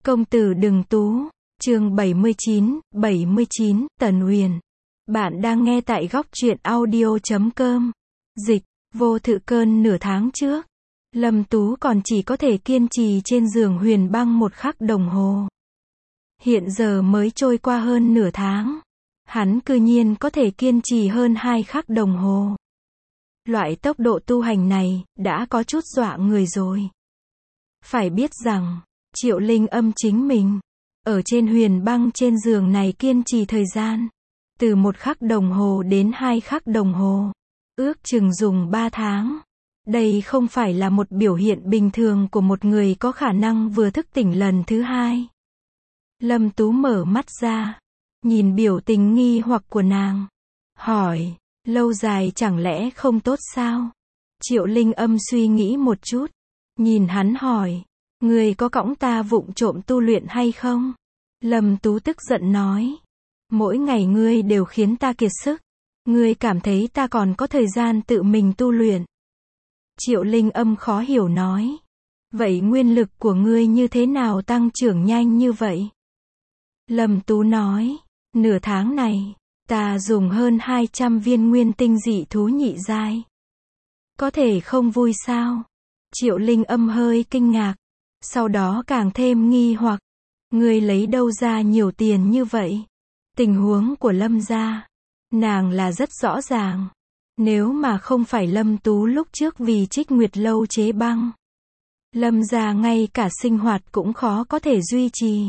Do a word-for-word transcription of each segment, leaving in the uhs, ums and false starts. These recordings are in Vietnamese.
Công tử đừng tú, chương bảy mươi chín, bảy mươi chín, Tần Huyền. Bạn đang nghe tại góc truyện audio chấm com. Dịch, vô thự cơn nửa tháng trước. Lâm Tú còn chỉ có thể kiên trì trên giường Huyền Băng một khắc đồng hồ. Hiện giờ mới trôi qua hơn nửa tháng. Hắn cư nhiên có thể kiên trì hơn hai khắc đồng hồ. Loại tốc độ tu hành này, đã có chút dọa người rồi. Phải biết rằng, Triệu Linh Âm chính mình, ở trên Huyền Băng trên giường này kiên trì thời gian, từ một khắc đồng hồ đến hai khắc đồng hồ, ước chừng dùng ba tháng. Đây không phải là một biểu hiện bình thường của một người có khả năng vừa thức tỉnh lần thứ hai. Lâm Tú mở mắt ra, nhìn biểu tình nghi hoặc của nàng, hỏi, lâu dài chẳng lẽ không tốt sao? Triệu Linh Âm suy nghĩ một chút, nhìn hắn hỏi, ngươi có cõng ta vụng trộm tu luyện hay không? Lâm Tú tức giận nói, mỗi ngày ngươi đều khiến ta kiệt sức, ngươi cảm thấy ta còn có thời gian tự mình tu luyện. Triệu Linh Âm khó hiểu nói, vậy nguyên lực của ngươi như thế nào tăng trưởng nhanh như vậy? Lâm Tú nói, nửa tháng này, ta dùng hơn hai trăm viên nguyên tinh dị thú nhị giai. Có thể không vui sao? Triệu Linh Âm hơi kinh ngạc, sau đó càng thêm nghi hoặc, ngươi lấy đâu ra nhiều tiền như vậy? Tình huống của Lâm gia, nàng là rất rõ ràng. Nếu mà không phải Lâm Tú lúc trước vì Trích Nguyệt lâu chế băng, Lâm gia ngay cả sinh hoạt cũng khó có thể duy trì.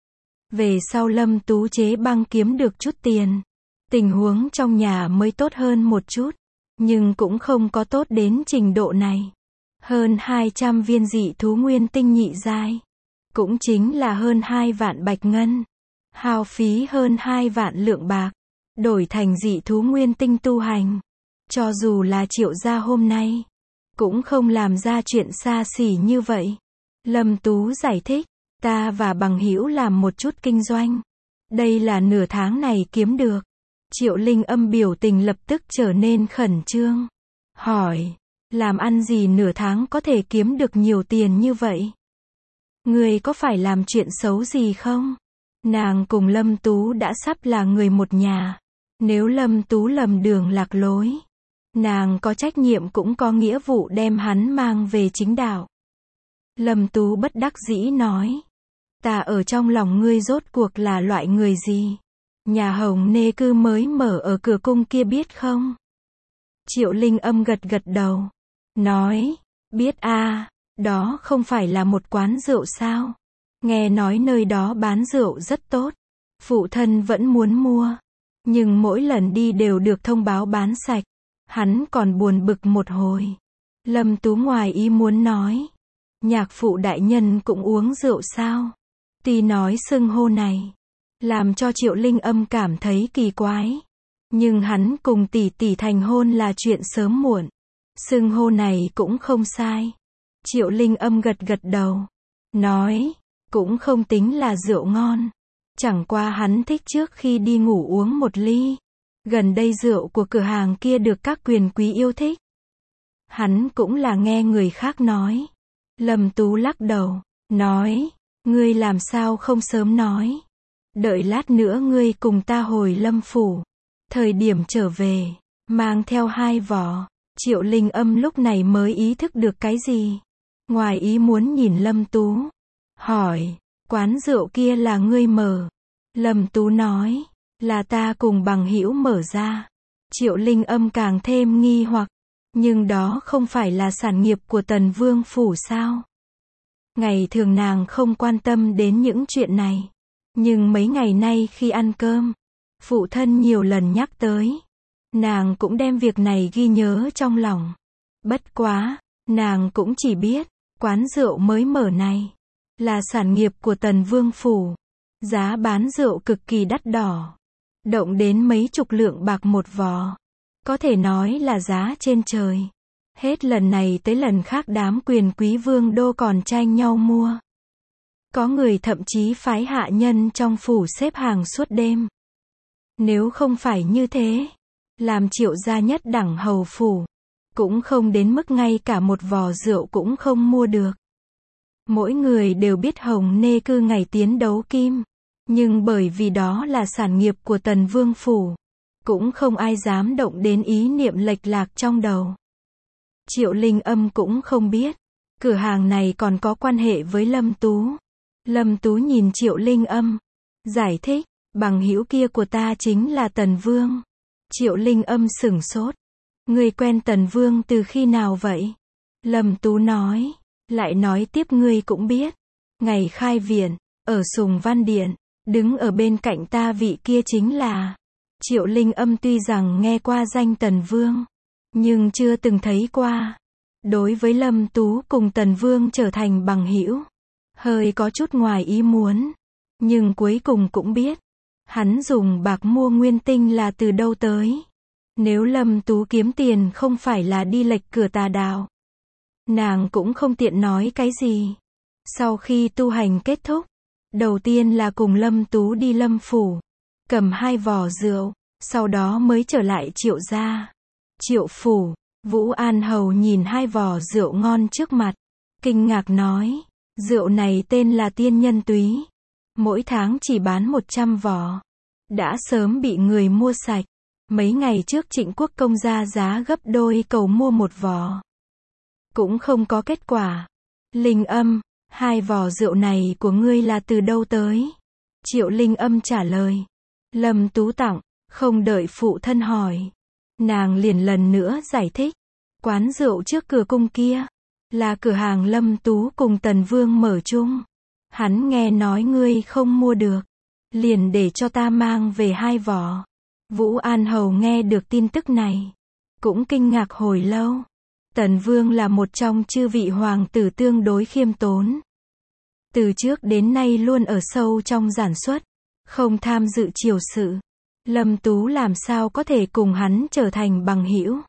Về sau Lâm Tú chế băng kiếm được chút tiền, tình huống trong nhà mới tốt hơn một chút, nhưng cũng không có tốt đến trình độ này. Hơn hai trăm viên dị thú nguyên tinh nhị giai, cũng chính là hơn hai vạn bạch ngân, hao phí hơn hai vạn lượng bạc, đổi thành dị thú nguyên tinh tu hành. Cho dù là Triệu gia hôm nay, cũng không làm ra chuyện xa xỉ như vậy. Lâm Tú giải thích, ta và bằng hữu làm một chút kinh doanh. Đây là nửa tháng này kiếm được. Triệu Linh Âm biểu tình lập tức trở nên khẩn trương. Hỏi, làm ăn gì nửa tháng có thể kiếm được nhiều tiền như vậy? Người có phải làm chuyện xấu gì không? Nàng cùng Lâm Tú đã sắp là người một nhà. Nếu Lâm Tú lầm đường lạc lối, nàng có trách nhiệm cũng có nghĩa vụ đem hắn mang về chính đạo. Lâm Tú bất đắc dĩ nói, ta ở trong lòng ngươi rốt cuộc là loại người gì? Nhà Hồng Nê Cư mới mở ở cửa cung kia biết không? Triệu Linh Âm gật gật đầu, nói, biết a, à, đó không phải là một quán rượu sao? Nghe nói nơi đó bán rượu rất tốt, phụ thân vẫn muốn mua, nhưng mỗi lần đi đều được thông báo bán sạch. Hắn còn buồn bực một hồi. Lâm Tú ngoài ý muốn nói, nhạc phụ đại nhân cũng uống rượu sao? Tuy nói xưng hô này, làm cho Triệu Linh Âm cảm thấy kỳ quái. Nhưng hắn cùng tỷ tỷ thành hôn là chuyện sớm muộn. Xưng hô này cũng không sai. Triệu Linh Âm gật gật đầu, nói, cũng không tính là rượu ngon. Chẳng qua hắn thích trước khi đi ngủ uống một ly. Gần đây rượu của cửa hàng kia được các quyền quý yêu thích. Hắn cũng là nghe người khác nói. Lâm Tú lắc đầu, nói, ngươi làm sao không sớm nói? Đợi lát nữa ngươi cùng ta hồi Lâm phủ. Thời điểm trở về, mang theo hai vỏ. Triệu Linh Âm lúc này mới ý thức được cái gì. Ngoài ý muốn nhìn Lâm Tú, hỏi, quán rượu kia là ngươi mở? Lâm Tú nói, là ta cùng bằng hữu mở ra. Triệu Linh Âm càng thêm nghi hoặc, nhưng đó không phải là sản nghiệp của Tần Vương phủ sao? Ngày thường nàng không quan tâm đến những chuyện này, nhưng mấy ngày nay khi ăn cơm, phụ thân nhiều lần nhắc tới, nàng cũng đem việc này ghi nhớ trong lòng. Bất quá, nàng cũng chỉ biết, quán rượu mới mở này là sản nghiệp của Tần Vương phủ, giá bán rượu cực kỳ đắt đỏ. Động đến mấy chục lượng bạc một vò. Có thể nói là giá trên trời. Hết lần này tới lần khác đám quyền quý vương đô còn tranh nhau mua. Có người thậm chí phái hạ nhân trong phủ xếp hàng suốt đêm. Nếu không phải như thế, làm Triệu gia nhất đẳng hầu phủ, cũng không đến mức ngay cả một vò rượu cũng không mua được. Mỗi người đều biết Hồng Nê cư ngày tiến đấu kim. Nhưng bởi vì đó là sản nghiệp của Tần Vương Phủ, cũng không ai dám động đến ý niệm lệch lạc trong đầu. Triệu Linh Âm cũng không biết, cửa hàng này còn có quan hệ với Lâm Tú. Lâm Tú nhìn Triệu Linh Âm, giải thích, bằng hữu kia của ta chính là Tần Vương. Triệu Linh Âm sửng sốt. Ngươi quen Tần Vương từ khi nào vậy? Lâm Tú nói, lại nói tiếp ngươi cũng biết. Ngày khai viện, ở Sùng Văn Điện, đứng ở bên cạnh ta vị kia chính là. Triệu Linh Âm tuy rằng nghe qua danh Tần Vương, nhưng chưa từng thấy qua. Đối với Lâm Tú cùng Tần Vương trở thành bằng hữu, hơi có chút ngoài ý muốn. Nhưng cuối cùng cũng biết, hắn dùng bạc mua nguyên tinh là từ đâu tới. Nếu Lâm Tú kiếm tiền không phải là đi lệch cửa tà đạo, nàng cũng không tiện nói cái gì. Sau khi tu hành kết thúc, đầu tiên là cùng Lâm Tú đi Lâm Phủ, cầm hai vò rượu, sau đó mới trở lại Triệu gia. Triệu Phủ, Vũ An Hầu nhìn hai vò rượu ngon trước mặt, kinh ngạc nói, rượu này tên là Tiên Nhân Túy, mỗi tháng chỉ bán một trăm vò, đã sớm bị người mua sạch. Mấy ngày trước Trịnh Quốc công ra giá gấp đôi cầu mua một vò, cũng không có kết quả. Linh Âm, hai vò rượu này của ngươi là từ đâu tới? Triệu Linh Âm trả lời, Lâm Tú tặng. Không đợi phụ thân hỏi, nàng liền lần nữa giải thích, quán rượu trước cửa cung kia là cửa hàng Lâm Tú cùng Tần Vương mở chung. Hắn nghe nói ngươi không mua được, liền để cho ta mang về hai vò. Vũ An Hầu nghe được tin tức này, cũng kinh ngạc hồi lâu. Tần Vương là một trong chư vị hoàng tử tương đối khiêm tốn. Từ trước đến nay luôn ở sâu trong giản xuất, không tham dự triều sự. Lâm Tú làm sao có thể cùng hắn trở thành bằng hữu.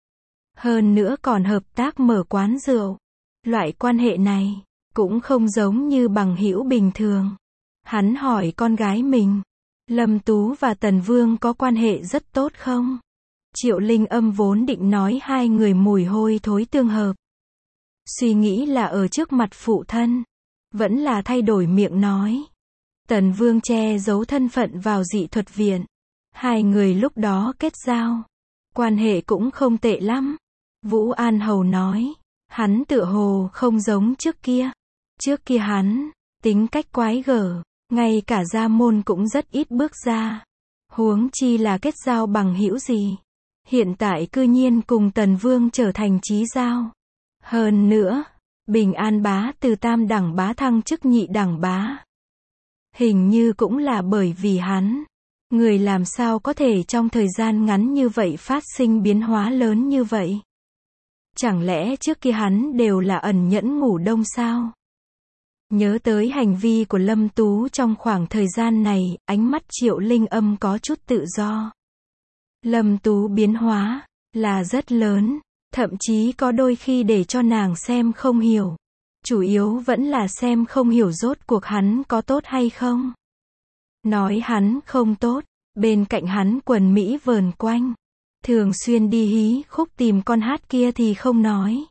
Hơn nữa còn hợp tác mở quán rượu. Loại quan hệ này, cũng không giống như bằng hữu bình thường. Hắn hỏi con gái mình, Lâm Tú và Tần Vương có quan hệ rất tốt không? Triệu Linh Âm vốn định nói hai người mùi hôi thối tương hợp. Suy nghĩ là ở trước mặt phụ thân, vẫn là thay đổi miệng nói. Tần Vương che giấu thân phận vào dị thuật viện. Hai người lúc đó kết giao, quan hệ cũng không tệ lắm. Vũ An Hầu nói, hắn tựa hồ không giống trước kia. Trước kia hắn, tính cách quái gở, ngay cả gia môn cũng rất ít bước ra. Huống chi là kết giao bằng hữu gì. Hiện tại cư nhiên cùng Tần Vương trở thành chí giao. Hơn nữa, Bình An bá từ tam đẳng bá thăng chức nhị đẳng bá. Hình như cũng là bởi vì hắn. Người làm sao có thể trong thời gian ngắn như vậy phát sinh biến hóa lớn như vậy? Chẳng lẽ trước kia hắn đều là ẩn nhẫn ngủ đông sao? Nhớ tới hành vi của Lâm Tú trong khoảng thời gian này, ánh mắt Triệu Linh Âm có chút tự do. Lâm Tú biến hóa, là rất lớn, thậm chí có đôi khi để cho nàng xem không hiểu. Chủ yếu vẫn là xem không hiểu rốt cuộc hắn có tốt hay không. Nói hắn không tốt, bên cạnh hắn quần Mỹ vờn quanh. Thường xuyên đi hí khúc tìm con hát kia thì không nói.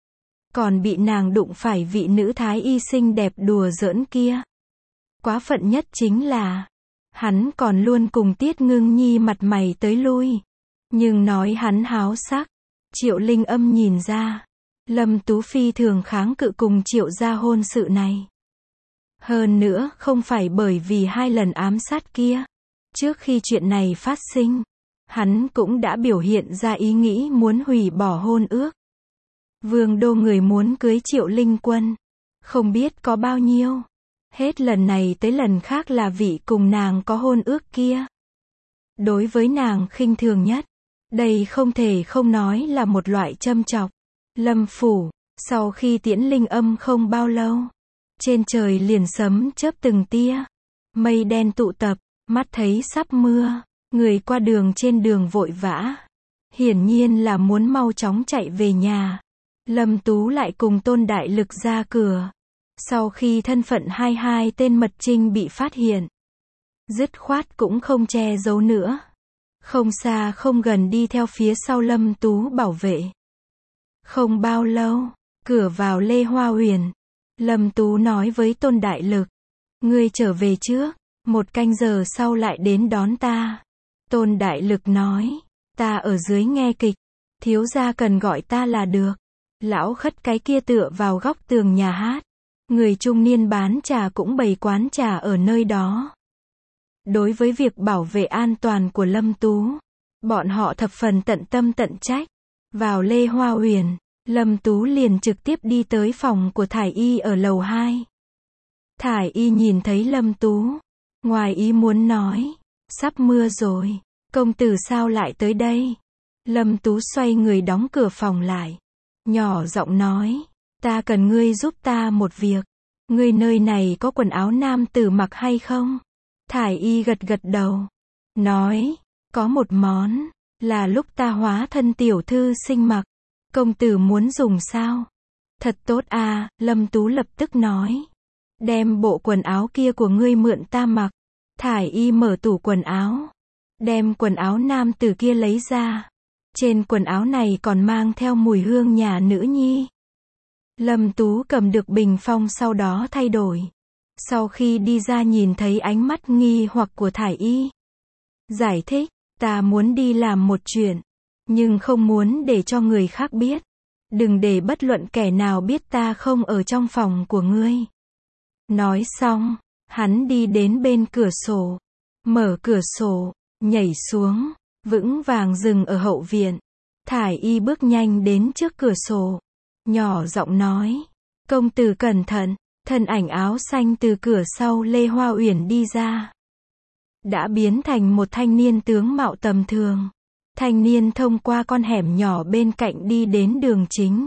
Còn bị nàng đụng phải vị nữ thái y xinh đẹp đùa giỡn kia. Quá phận nhất chính là, hắn còn luôn cùng Tiết Ngưng Nhi mặt mày tới lui. Nhưng nói hắn háo sắc, Triệu Linh Âm nhìn ra. Lâm Tú Phi thường kháng cự cùng Triệu gia hôn sự này. Hơn nữa, không phải bởi vì hai lần ám sát kia. Trước khi chuyện này phát sinh, hắn cũng đã biểu hiện ra ý nghĩ muốn hủy bỏ hôn ước. Vương đô người muốn cưới Triệu Linh Quân, không biết có bao nhiêu. Hết lần này tới lần khác là vị cùng nàng có hôn ước kia. Đối với nàng khinh thường nhất, đây không thể không nói là một loại châm chọc. Lâm Phủ, sau khi tiễn Linh Âm không bao lâu, trên trời liền sấm chớp từng tia, mây đen tụ tập, mắt thấy sắp mưa, người qua đường trên đường vội vã. Hiển nhiên là muốn mau chóng chạy về nhà. Lâm Tú lại cùng Tôn Đại Lực ra cửa. Sau khi thân phận hai hai tên mật trinh bị phát hiện, dứt khoát cũng không che giấu nữa. Không xa không gần đi theo phía sau Lâm Tú bảo vệ. Không bao lâu, cửa vào Lê Hoa Huyền, Lâm Tú nói với Tôn Đại Lực. Ngươi trở về trước, một canh giờ sau lại đến đón ta. Tôn Đại Lực nói. Ta ở dưới nghe kịch, thiếu gia cần gọi ta là được. Lão khất cái kia tựa vào góc tường nhà hát. Người trung niên bán trà cũng bày quán trà ở nơi đó. Đối với việc bảo vệ an toàn của Lâm Tú, bọn họ thập phần tận tâm tận trách. Vào Lê Hoa Huyền, Lâm Tú liền trực tiếp đi tới phòng của Thải Y ở lầu hai. Thải Y nhìn thấy Lâm Tú, ngoài ý muốn nói, sắp mưa rồi, công tử sao lại tới đây? Lâm Tú xoay người đóng cửa phòng lại, nhỏ giọng nói, ta cần ngươi giúp ta một việc, ngươi nơi này có quần áo nam tử mặc hay không? Thải Y gật gật đầu, nói, có một món, là lúc ta hóa thân tiểu thư sinh mặc, công tử muốn dùng sao? Thật tốt à, Lâm Tú lập tức nói, đem bộ quần áo kia của ngươi mượn ta mặc. Thải Y mở tủ quần áo, đem quần áo nam tử kia lấy ra. Trên quần áo này còn mang theo mùi hương nhà nữ nhi. Lâm Tú cầm được bình phong sau đó thay đổi. Sau khi đi ra nhìn thấy ánh mắt nghi hoặc của Thải Y. Giải thích, ta muốn đi làm một chuyện, nhưng không muốn để cho người khác biết. Đừng để bất luận kẻ nào biết ta không ở trong phòng của ngươi. Nói xong, hắn đi đến bên cửa sổ, mở cửa sổ, nhảy xuống, vững vàng dừng ở hậu viện. Thải Y bước nhanh đến trước cửa sổ, nhỏ giọng nói, công tử cẩn thận. Thân ảnh áo xanh từ cửa sau Lê Hoa Uyển đi ra, đã biến thành một thanh niên tướng mạo tầm thường. Thanh niên thông qua con hẻm nhỏ bên cạnh đi đến đường chính.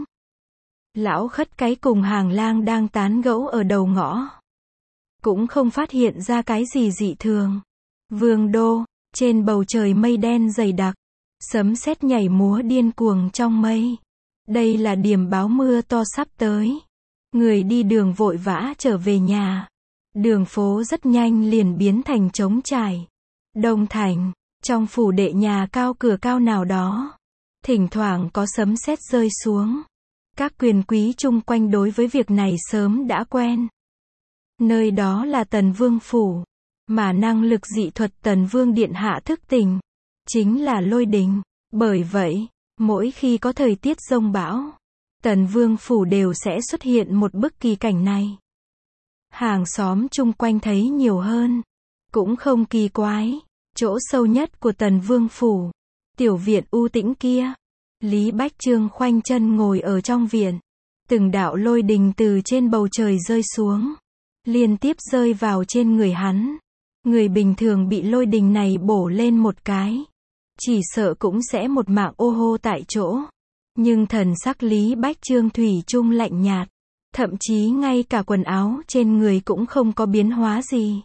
Lão khất cái cùng Hàng Lang đang tán gẫu ở đầu ngõ, cũng không phát hiện ra cái gì dị thường. Vương đô, trên bầu trời mây đen dày đặc, sấm sét nhảy múa điên cuồng trong mây. Đây là điểm báo mưa to sắp tới. Người đi đường vội vã trở về nhà. Đường phố rất nhanh liền biến thành trống trải. Đông Thành, trong phủ đệ nhà cao cửa cao nào đó, thỉnh thoảng có sấm sét rơi xuống. Các quyền quý chung quanh đối với việc này sớm đã quen. Nơi đó là Tần Vương phủ, mà năng lực dị thuật Tần Vương điện hạ thức tỉnh chính là lôi đình. Bởi vậy, mỗi khi có thời tiết giông bão, Tần Vương phủ đều sẽ xuất hiện một bức kỳ cảnh này. Hàng xóm chung quanh thấy nhiều hơn, cũng không kỳ quái. Chỗ sâu nhất của Tần Vương phủ, tiểu viện u tĩnh kia, Lý Bách Trương khoanh chân ngồi ở trong viện. Từng đạo lôi đình từ trên bầu trời rơi xuống, liên tiếp rơi vào trên người hắn. Người bình thường bị lôi đình này bổ lên một cái, chỉ sợ cũng sẽ một mạng ô hô tại chỗ. Nhưng thần sắc Lý Bách Trương thủy chung lạnh nhạt, thậm chí ngay cả quần áo trên người cũng không có biến hóa gì.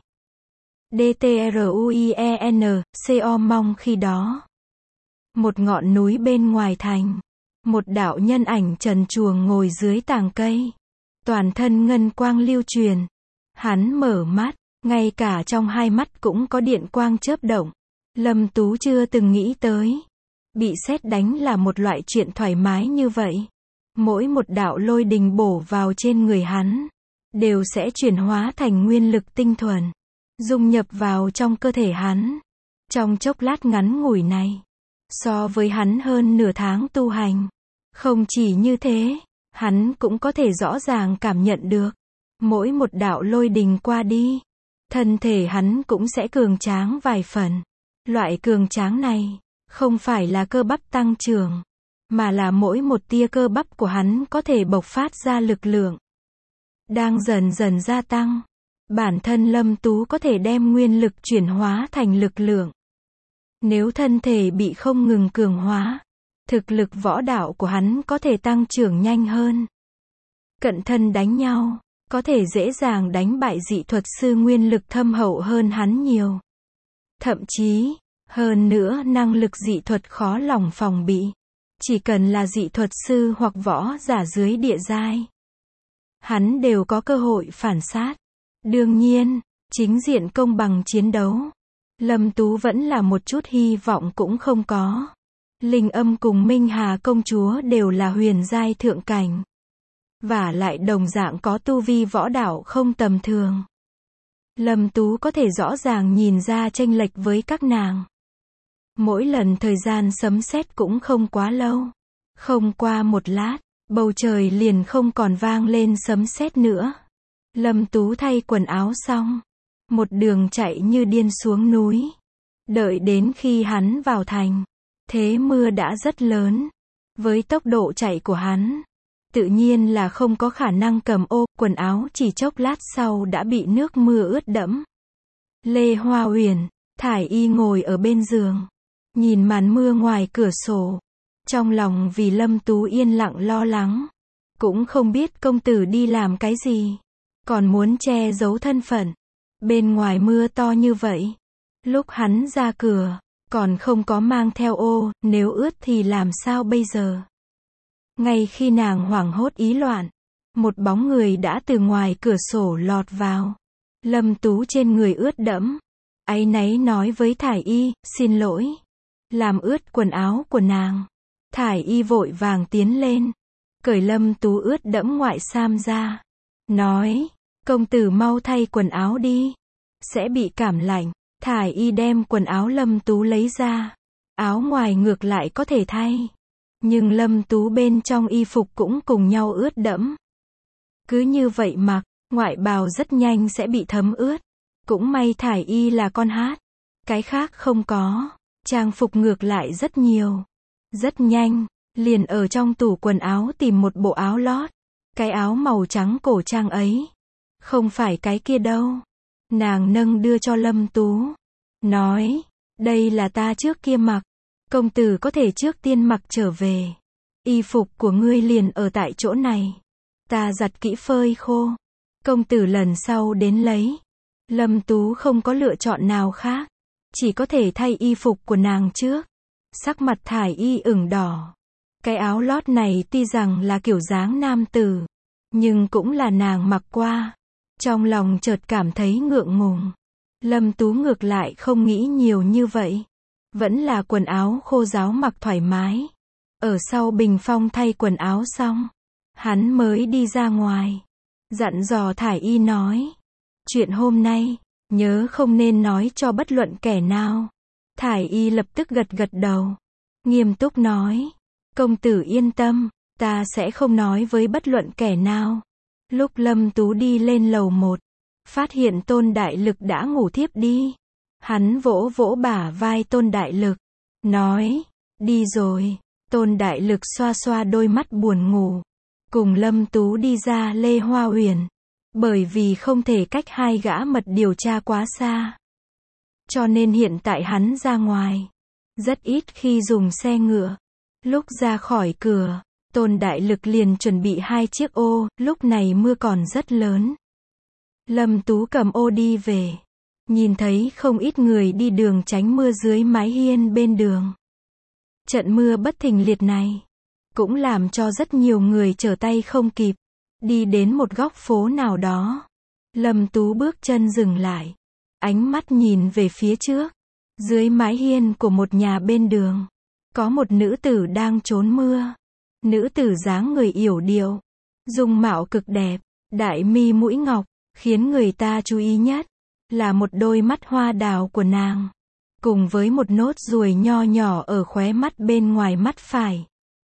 đtruien, co mong khi đó. Một ngọn núi bên ngoài thành, một đạo nhân ảnh trần truồng ngồi dưới tàng cây. Toàn thân ngân quang lưu truyền. Hắn mở mắt, ngay cả trong hai mắt cũng có điện quang chớp động. Lâm Tú chưa từng nghĩ tới, bị sét đánh là một loại chuyện thoải mái như vậy. Mỗi một đạo lôi đình bổ vào trên người hắn, đều sẽ chuyển hóa thành nguyên lực tinh thuần, dung nhập vào trong cơ thể hắn. Trong chốc lát ngắn ngủi này, so với hắn hơn nửa tháng tu hành. Không chỉ như thế, hắn cũng có thể rõ ràng cảm nhận được, mỗi một đạo lôi đình qua đi, thân thể hắn cũng sẽ cường tráng vài phần. Loại cường tráng này, không phải là cơ bắp tăng trưởng, mà là mỗi một tia cơ bắp của hắn có thể bộc phát ra lực lượng, đang dần dần gia tăng. Bản thân Lâm Tú có thể đem nguyên lực chuyển hóa thành lực lượng. Nếu thân thể bị không ngừng cường hóa, thực lực võ đạo của hắn có thể tăng trưởng nhanh hơn. Cận thân đánh nhau, có thể dễ dàng đánh bại dị thuật sư nguyên lực thâm hậu hơn hắn nhiều. Thậm chí, hơn nữa năng lực dị thuật khó lòng phòng bị. Chỉ cần là dị thuật sư hoặc võ giả dưới địa giai, hắn đều có cơ hội phản sát. Đương nhiên, chính diện công bằng chiến đấu, Lâm Tú vẫn là một chút hy vọng cũng không có. Linh Âm cùng Minh Hà công chúa đều là huyền giai thượng cảnh. Và lại đồng dạng có tu vi võ đạo không tầm thường. Lâm Tú có thể rõ ràng nhìn ra chênh lệch với các nàng. Mỗi lần thời gian sấm sét cũng không quá lâu. Không qua một lát, bầu trời liền không còn vang lên sấm sét nữa. Lâm Tú thay quần áo xong, một đường chạy như điên xuống núi. Đợi đến khi hắn vào thành, thế mưa đã rất lớn. Với tốc độ chạy của hắn, tự nhiên là không có khả năng cầm ô, quần áo chỉ chốc lát sau đã bị nước mưa ướt đẫm. Lê Hoa Uyển, Thải Y ngồi ở bên giường, nhìn màn mưa ngoài cửa sổ. Trong lòng vì Lâm Tú yên lặng lo lắng. Cũng không biết công tử đi làm cái gì. Còn muốn che giấu thân phận. Bên ngoài mưa to như vậy. Lúc hắn ra cửa, còn không có mang theo ô, nếu ướt thì làm sao bây giờ? Ngay khi nàng hoảng hốt ý loạn, một bóng người đã từ ngoài cửa sổ lọt vào. Lâm Tú trên người ướt đẫm, áy náy nói với Thải Y, xin lỗi. Làm ướt quần áo của nàng. Thải Y vội vàng tiến lên, cởi Lâm Tú ướt đẫm ngoại sam ra. Nói, công tử mau thay quần áo đi. Sẽ bị cảm lạnh. Thải Y đem quần áo Lâm Tú lấy ra. Áo ngoài ngược lại có thể thay. Nhưng Lâm Tú bên trong y phục cũng cùng nhau ướt đẫm. Cứ như vậy mặc, ngoại bào rất nhanh sẽ bị thấm ướt. Cũng may Thải Y là con hát. Cái khác không có. Trang phục ngược lại rất nhiều. Rất nhanh, liền ở trong tủ quần áo tìm một bộ áo lót. Cái áo màu trắng cổ trang ấy. Không phải cái kia đâu. Nàng nâng đưa cho Lâm Tú. Nói, đây là ta trước kia mặc. Công tử có thể trước tiên mặc trở về. Y phục của ngươi liền ở tại chỗ này. Ta giặt kỹ phơi khô. Công tử lần sau đến lấy. Lâm Tú không có lựa chọn nào khác. Chỉ có thể thay y phục của nàng trước. Sắc mặt Thải Y ửng đỏ. Cái áo lót này tuy rằng là kiểu dáng nam tử, nhưng cũng là nàng mặc qua. Trong lòng chợt cảm thấy ngượng ngùng. Lâm Tú ngược lại không nghĩ nhiều như vậy. Vẫn là quần áo khô ráo mặc thoải mái. Ở sau bình phong thay quần áo xong, hắn mới đi ra ngoài. Dặn dò Thải Y nói. Chuyện hôm nay, nhớ không nên nói cho bất luận kẻ nào. Thải Y lập tức gật gật đầu. Nghiêm túc nói. Công tử yên tâm, ta sẽ không nói với bất luận kẻ nào. Lúc Lâm Tú đi lên lầu một, phát hiện Tôn Đại Lực đã ngủ thiếp đi. Hắn vỗ vỗ bả vai Tôn Đại Lực. Nói, đi rồi. Tôn Đại Lực xoa xoa đôi mắt buồn ngủ. Cùng Lâm Tú đi ra Lê Hoa Uyển. Bởi vì không thể cách hai gã mật điều tra quá xa. Cho nên hiện tại hắn ra ngoài. Rất ít khi dùng xe ngựa. Lúc ra khỏi cửa, Tôn Đại Lực liền chuẩn bị hai chiếc ô, lúc này mưa còn rất lớn. Lâm Tú cầm ô đi về. Nhìn thấy không ít người đi đường tránh mưa dưới mái hiên bên đường. Trận mưa bất thình liệt này cũng làm cho rất nhiều người trở tay không kịp. Đi đến một góc phố nào đó, Lâm Tú bước chân dừng lại. Ánh mắt nhìn về phía trước. Dưới mái hiên của một nhà bên đường, có một nữ tử đang trốn mưa. Nữ tử dáng người yểu điệu, dung mạo cực đẹp, đại mi mũi ngọc, khiến người ta chú ý nhất là một đôi mắt hoa đào của nàng, cùng với một nốt ruồi nho nhỏ ở khóe mắt bên ngoài mắt phải.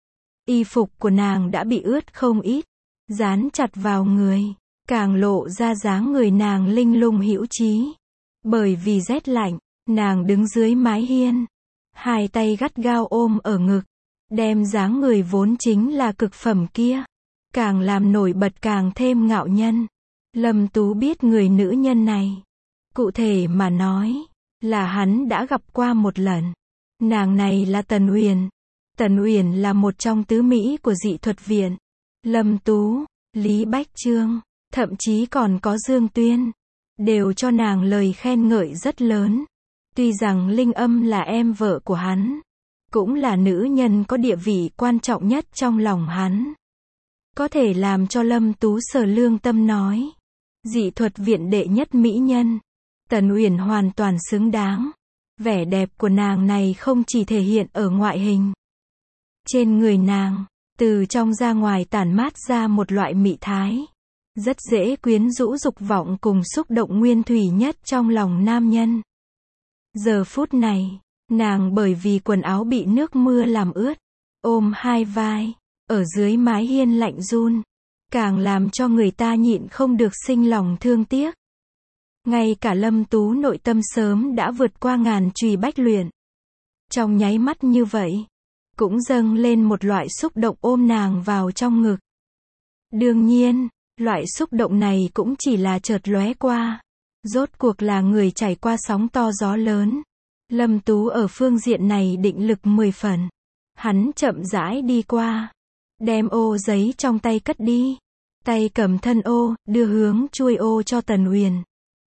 Y phục của nàng đã bị ướt không ít, dán chặt vào người, càng lộ ra dáng người nàng linh lung hữu trí. Bởi vì rét lạnh, nàng đứng dưới mái hiên, hai tay gắt gao ôm ở ngực, đem dáng người vốn chính là cực phẩm kia, càng làm nổi bật càng thêm ngạo nhân. Lâm Tú biết người nữ nhân này, cụ thể mà nói, là hắn đã gặp qua một lần. Nàng này là Tần Uyển. Tần Uyển là một trong tứ Mỹ của dị thuật viện. Lâm Tú, Lý Bách Trương, thậm chí còn có Dương Tuyên, đều cho nàng lời khen ngợi rất lớn. Tuy rằng Linh Âm là em vợ của hắn, cũng là nữ nhân có địa vị quan trọng nhất trong lòng hắn. Có thể làm cho Lâm Tú sờ lương tâm nói. Dị thuật viện đệ nhất mỹ nhân. Tần Uyển hoàn toàn xứng đáng. Vẻ đẹp của nàng này không chỉ thể hiện ở ngoại hình. Trên người nàng, từ trong ra ngoài tản mát ra một loại mị thái, rất dễ quyến rũ dục vọng cùng xúc động nguyên thủy nhất trong lòng nam nhân. Giờ phút này, nàng bởi vì quần áo bị nước mưa làm ướt, ôm hai vai, ở dưới mái hiên lạnh run, càng làm cho người ta nhịn không được sinh lòng thương tiếc. Ngay cả Lâm Tú nội tâm sớm đã vượt qua ngàn chùy bách luyện. Trong nháy mắt như vậy, cũng dâng lên một loại xúc động ôm nàng vào trong ngực. Đương nhiên, loại xúc động này cũng chỉ là chợt lóe qua. Rốt cuộc là người trải qua sóng to gió lớn. Lâm Tú ở phương diện này định lực mười phần. Hắn chậm rãi đi qua, đem ô giấy trong tay cất đi. Tay cầm thân ô, đưa hướng chuôi ô cho Tần Uyển.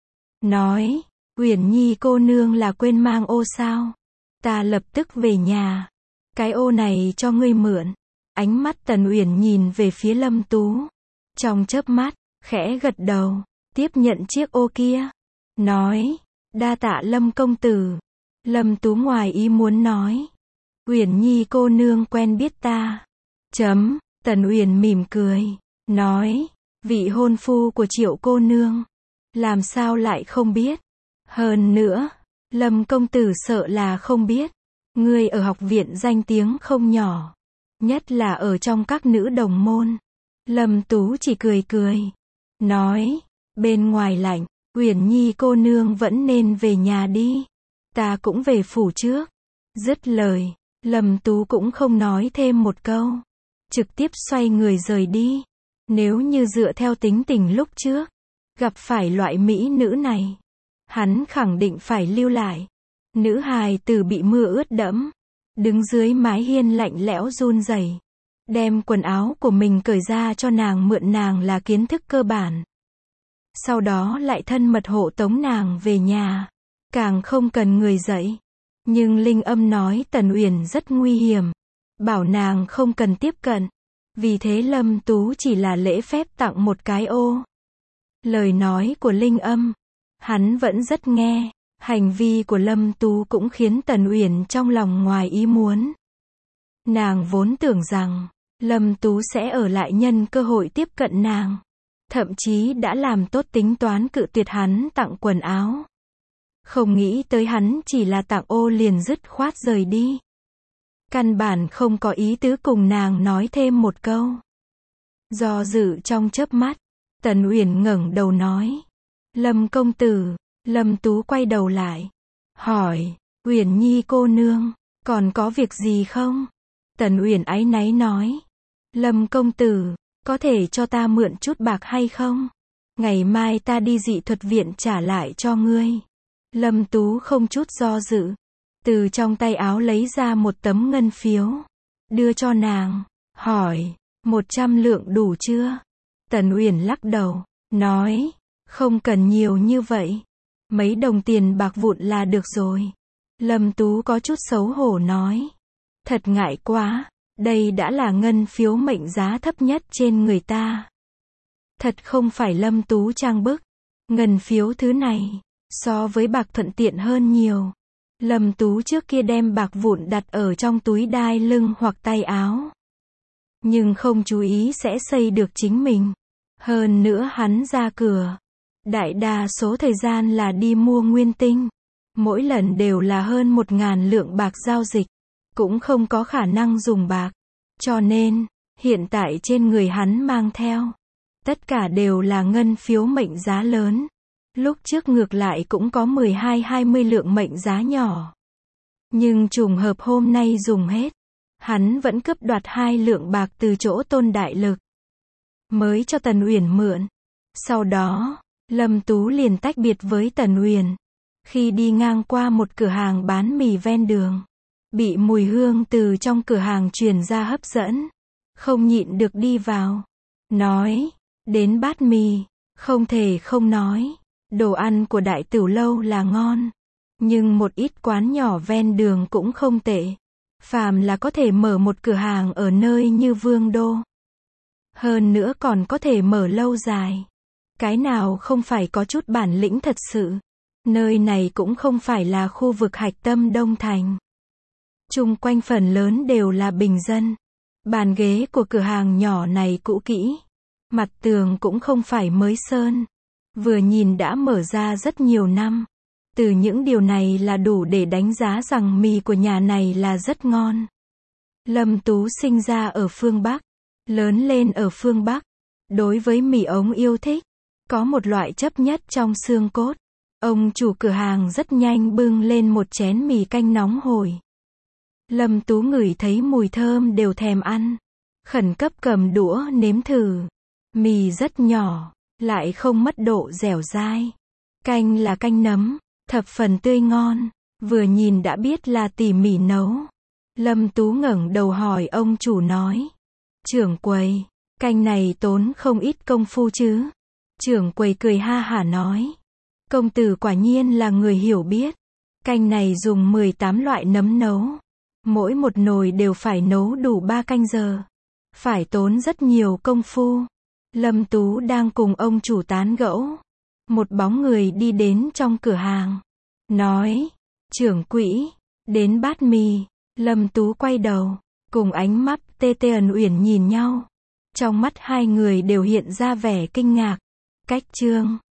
Nói, Uyển Nhi cô nương là quên mang ô sao? Ta lập tức về nhà. Cái ô này cho ngươi mượn. Ánh mắt Tần Uyển nhìn về phía Lâm Tú. Trong chớp mắt, khẽ gật đầu, tiếp nhận chiếc ô kia. Nói, đa tạ Lâm công tử. Lâm Tú ngoài ý muốn nói. Uyển Nhi cô nương quen biết ta. Chấm, Tần Uyển mỉm cười. Nói, vị hôn phu của Triệu cô nương. Làm sao lại không biết? Hơn nữa, Lâm công tử sợ là không biết. Ngươi ở học viện danh tiếng không nhỏ. Nhất là ở trong các nữ đồng môn. Lâm Tú chỉ cười cười. Nói, bên ngoài lạnh, Uyển Nhi cô nương vẫn nên về nhà đi. Ta cũng về phủ trước. Dứt lời, Lâm Tú cũng không nói thêm một câu. Trực tiếp xoay người rời đi. Nếu như dựa theo tính tình lúc trước, gặp phải loại mỹ nữ này, hắn khẳng định phải lưu lại. Nữ hài tử bị mưa ướt đẫm, đứng dưới mái hiên lạnh lẽo run rẩy, đem quần áo của mình cởi ra cho nàng mượn nàng là kiến thức cơ bản. Sau đó lại thân mật hộ tống nàng về nhà, càng không cần người dạy. Nhưng Linh Âm nói Tần Uyển rất nguy hiểm, bảo nàng không cần tiếp cận. Vì thế Lâm Tú chỉ là lễ phép tặng một cái ô. Lời nói của Linh Âm, hắn vẫn rất nghe. Hành vi của Lâm Tú cũng khiến Tần Uyển trong lòng ngoài ý muốn. Nàng vốn tưởng rằng, Lâm Tú sẽ ở lại nhân cơ hội tiếp cận nàng. Thậm chí đã làm tốt tính toán cự tuyệt hắn tặng quần áo. Không nghĩ tới hắn chỉ là tặng ô liền dứt khoát rời đi. Căn bản không có ý tứ cùng nàng nói thêm một câu. Do dự trong chớp mắt, Tần Uyển ngẩng đầu nói. Lâm công tử. Lâm Tú quay đầu lại. Hỏi, Uyển Nhi cô nương, còn có việc gì không? Tần Uyển áy náy nói. Lâm công tử, có thể cho ta mượn chút bạc hay không? Ngày mai ta đi dị thuật viện trả lại cho ngươi. Lâm Tú không chút do dự. Từ trong tay áo lấy ra một tấm ngân phiếu. Đưa cho nàng. Hỏi, một trăm lượng đủ chưa? Tần Uyển lắc đầu. Nói, không cần nhiều như vậy. Mấy đồng tiền bạc vụn là được rồi. Lâm Tú có chút xấu hổ nói. Thật ngại quá, đây đã là ngân phiếu mệnh giá thấp nhất trên người ta. Thật không phải Lâm Tú trang bức. Ngân phiếu thứ này, so với bạc thuận tiện hơn nhiều. Lâm Tú trước kia đem bạc vụn đặt ở trong túi đai lưng hoặc tay áo. Nhưng không chú ý sẽ xây được chính mình. Hơn nữa hắn ra cửa. Đại đa số thời gian là đi mua nguyên tinh. Mỗi lần đều là hơn một ngàn lượng bạc giao dịch. Cũng không có khả năng dùng bạc. Cho nên, hiện tại trên người hắn mang theo. Tất cả đều là ngân phiếu mệnh giá lớn. Lúc trước ngược lại cũng có mười hai hai mươi lượng mệnh giá nhỏ. Nhưng trùng hợp hôm nay dùng hết. Hắn vẫn cướp đoạt hai lượng bạc từ chỗ Tôn Đại Lực. Mới cho Tần Uyển mượn. Sau đó, Lâm Tú liền tách biệt với Tần Uyển. Khi đi ngang qua một cửa hàng bán mì ven đường, bị mùi hương từ trong cửa hàng truyền ra hấp dẫn, không nhịn được đi vào. Nói, đến bát mì, không thể không nói, đồ ăn của Đại Tửu Lâu là ngon. Nhưng một ít quán nhỏ ven đường cũng không tệ. Phàm là có thể mở một cửa hàng ở nơi như Vương Đô. Hơn nữa còn có thể mở lâu dài. Cái nào không phải có chút bản lĩnh thật sự. Nơi này cũng không phải là khu vực hạch tâm Đông Thành. Chung quanh phần lớn đều là bình dân. Bàn ghế của cửa hàng nhỏ này cũ kỹ. Mặt tường cũng không phải mới sơn. Vừa nhìn đã mở ra rất nhiều năm. Từ những điều này là đủ để đánh giá rằng mì của nhà này là rất ngon. Lâm Tú sinh ra ở phương Bắc, lớn lên ở phương Bắc. Đối với mì ống yêu thích, có một loại chấp nhất trong xương cốt. Ông chủ cửa hàng rất nhanh bưng lên một chén mì canh nóng hổi. Lâm Tú ngửi thấy mùi thơm đều thèm ăn. Khẩn cấp cầm đũa nếm thử. Mì rất nhỏ, lại không mất độ dẻo dai. Canh là canh nấm, thập phần tươi ngon. Vừa nhìn đã biết là tỉ mỉ nấu. Lâm Tú ngẩng đầu hỏi ông chủ nói. Trưởng quầy, canh này tốn không ít công phu chứ? Trưởng quầy cười ha hả nói. Công tử quả nhiên là người hiểu biết. Canh này dùng mười tám loại nấm nấu. Mỗi một nồi đều phải nấu đủ ba canh giờ. Phải tốn rất nhiều công phu. Lâm Tú đang cùng ông chủ tán gẫu. Một bóng người đi đến trong cửa hàng. Nói. Trưởng quỹ, đến bát mì. Lâm Tú quay đầu. Cùng ánh mắt tê tê ẩn uyển nhìn nhau. Trong mắt hai người đều hiện ra vẻ kinh ngạc. Cách trương.